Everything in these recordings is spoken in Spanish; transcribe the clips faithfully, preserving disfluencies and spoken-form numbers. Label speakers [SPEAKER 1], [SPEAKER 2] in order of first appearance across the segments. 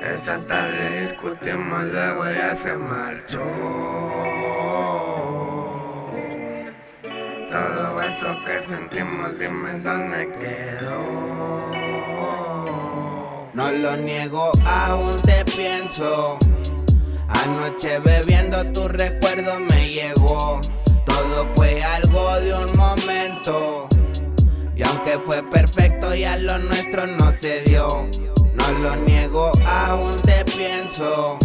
[SPEAKER 1] Esa tarde discutimos, luego ella se marchó. Todo eso que sentimos, dime dónde quedó.
[SPEAKER 2] No lo niego, aún te pienso. Anoche bebiendo tu recuerdo me llegó. Todo fue algo de un momento, y aunque fue perfecto ya lo nuestro no se dio. No lo niego, aún te pienso.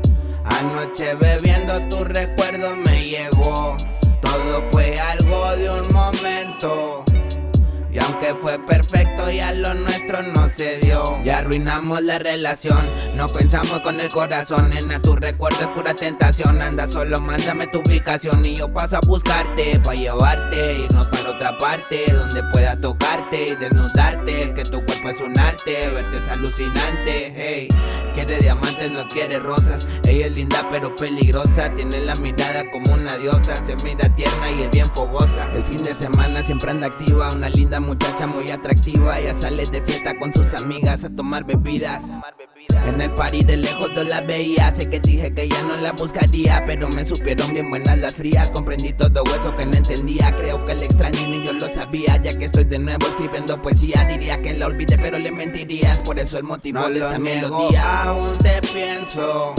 [SPEAKER 2] Anoche bebiendo tu recuerdo me llegó. Todo fue algo de un momento, y aunque fue perfecto ya lo nuestro no se dio. Ya arruinamos la relación, no pensamos con el corazón. Nena, tu recuerdo es pura tentación. Anda solo, mándame tu ubicación y yo paso a buscarte, pa' llevarte, irnos para otra parte donde pueda tocarte y desnudarte. Es que tu cuerpo es un arte, verte es alucinante. Hey, quiere diamantes, no quiere rosas. Ella es linda pero peligrosa, tiene la mirada como una diosa. Se mira tierna y es bien fogosa. El fin de semana siempre anda activa, una linda muchacha muy atractiva. Ella sale de fiesta con sus amigas a tomar bebidas. En el party de lejos yo la veía. Sé que dije que ya no la buscaría, pero me supieron bien buenas las frías. Comprendí todo eso que no entendía. Creo que le extrañé ni yo lo sabía. Ya que estoy de nuevo escribiendo poesía, diría que la olvidé pero le mentirías. Por eso el motivo no
[SPEAKER 1] de esta
[SPEAKER 2] niego,
[SPEAKER 1] melodía.
[SPEAKER 2] Aún te pienso.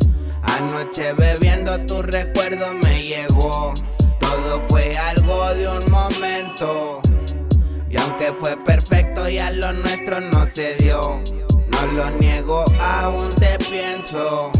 [SPEAKER 2] Anoche bebiendo tu recuerdo me llegó. Todo fue algo de un momento, y aunque fue perfecto ya lo nuestro no se dio. No lo niego, aún te pienso.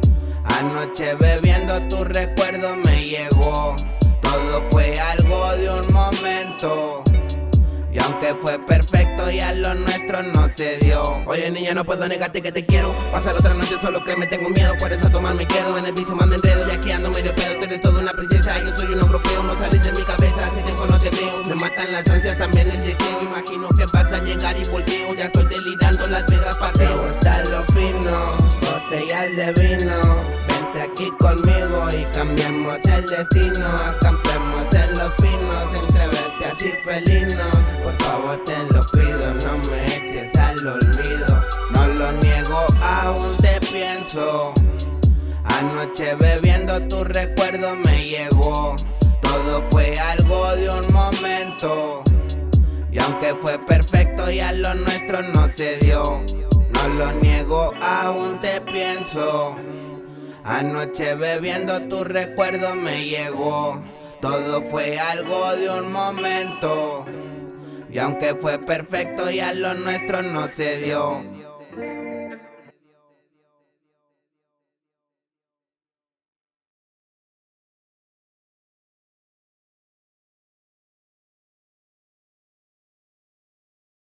[SPEAKER 2] Anoche bebiendo tu recuerdo me llegó. Todo fue algo de un momento, y aunque fue perfecto ya lo nuestro no se dio.
[SPEAKER 1] Oye niña, no puedo negarte que te quiero. Pasar otra noche solo que me tengo miedo. Por eso a tomar me quedo. En el vicio más me enredo, ya que ando medio pedo. Tú eres toda una princesa, yo soy un ogro feo. No sales de mi cabeza, hace tiempo no te veo. Me matan las ansias, también el deseo. Imagino que vas a llegar y volteo. Ya estoy delirando, las piedras pateo.
[SPEAKER 2] Me gusta lo fino, botellas de vino. Vente aquí conmigo y cambiemos el destino. Acampemos en los pinos, entre vertias y felinos. Por favor te lo pido, no me eches al olvido. No lo niego, aún te pienso. Anoche bebiendo tu recuerdo me llegó. Todo fue algo de un momento, y aunque fue perfecto ya lo nuestro no se dio. No lo niego, aún te pienso. Anoche bebiendo tu recuerdo me llegó. Todo fue algo de un momento, y aunque fue perfecto ya lo nuestro no se dio.